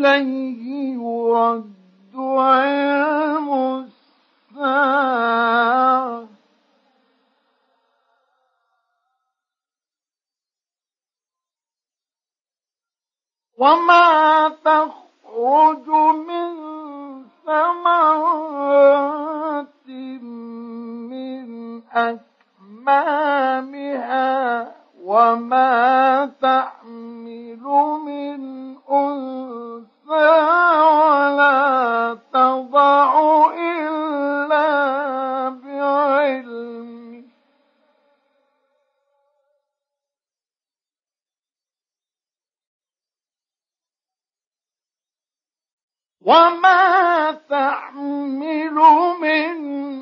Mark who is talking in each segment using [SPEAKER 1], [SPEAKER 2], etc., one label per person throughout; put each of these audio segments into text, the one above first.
[SPEAKER 1] إليه يرد علم الساعة وما تخرج من ثمرات من أكمامها وما تحمل من أنثى ولا تضع إلا بعلمه وما تحمل من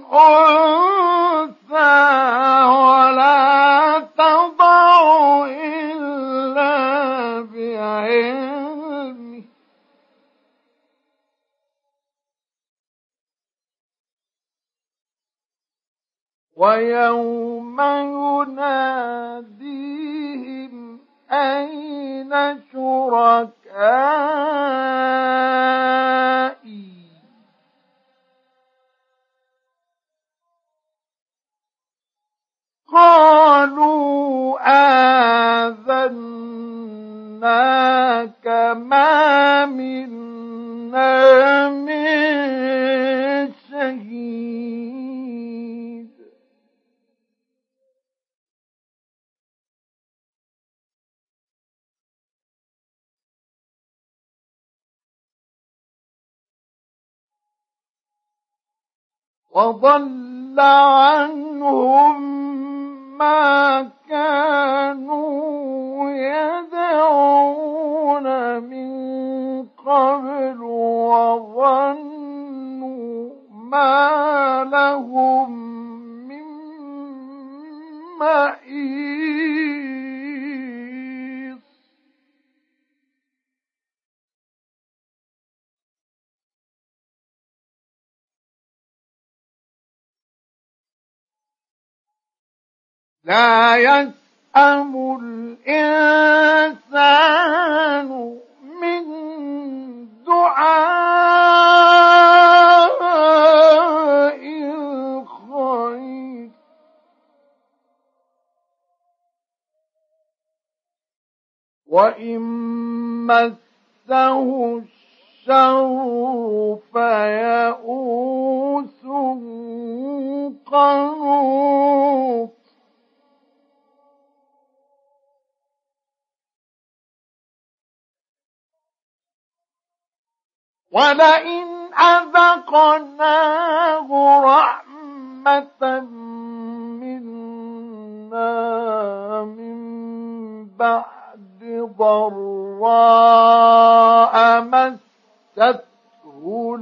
[SPEAKER 1] أنثى ولا تضع إلا بعلمه ويوم يناديهم أين شركائي قالوا آذناك ما منا من شهيد وضل عنهم ما كانوا يدعون من قبل وظنوا ما لهم من محيص لا يسأم الإنسان من دعاء الخير وإن مسه الشر فيئوس قنوط ولئن أذقناه رحمة منا من بعد ضراء مسته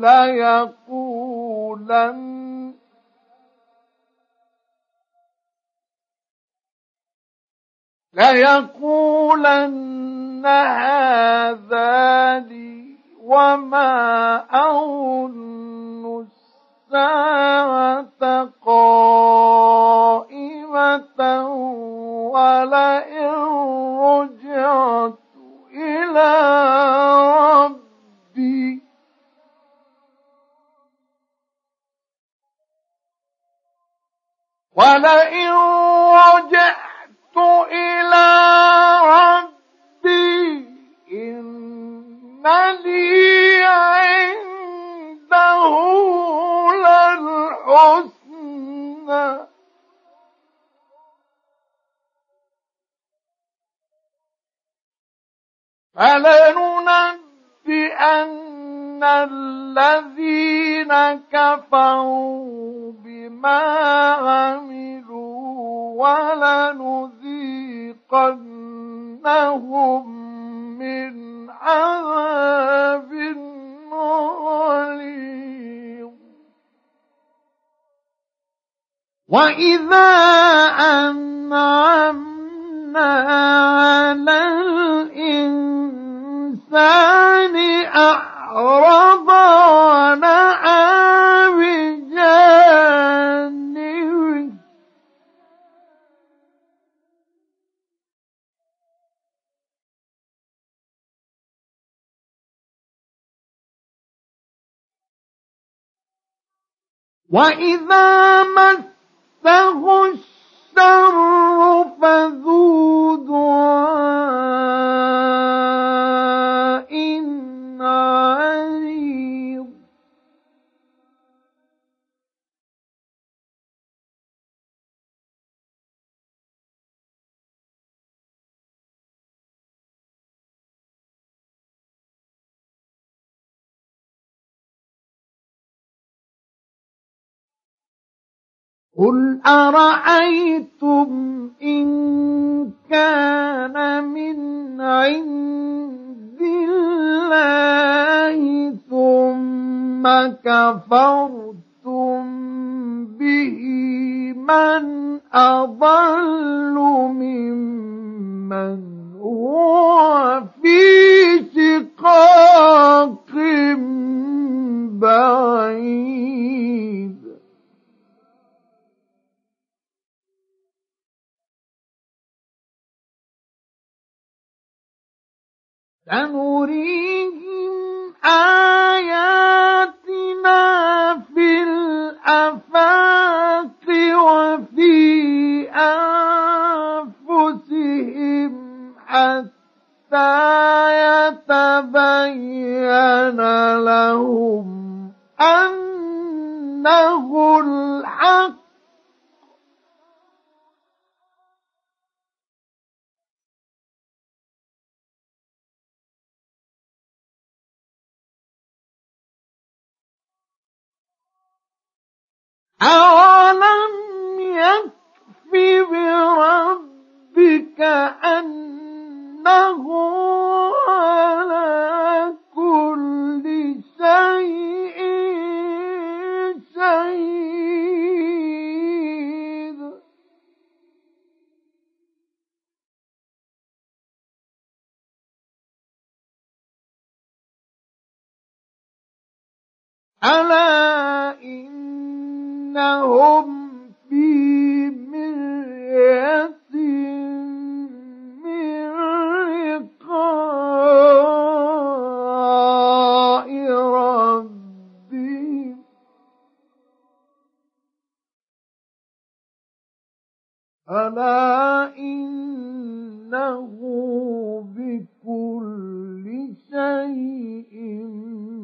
[SPEAKER 1] ليقولن هذا لي وما أظن الساعة قائمة ولئن رجعت إلى ربي إلى ربي إن لي عنده للحسنى فلننبئن الذين كفروا بما عملوا ولنذيقنهم من عذاب غليظ وإذا أنعمنا على الإنسان أعرض ونأى بجانبه وإذا مسه الشر فذو دعاء عريض قل أرأيتم إن كان من عند الله ثم كفرتم به من أضل ممن هو في شقاق بعيد سنريهم آياتنا في الآفاق وفي أنفسهم حتى يتبين لهم أنه الحق أولم يكف بربك أنه على كل شيء شهيد ألا إنهم في مرية من لقاء ربهم ألا إنه بكل شيء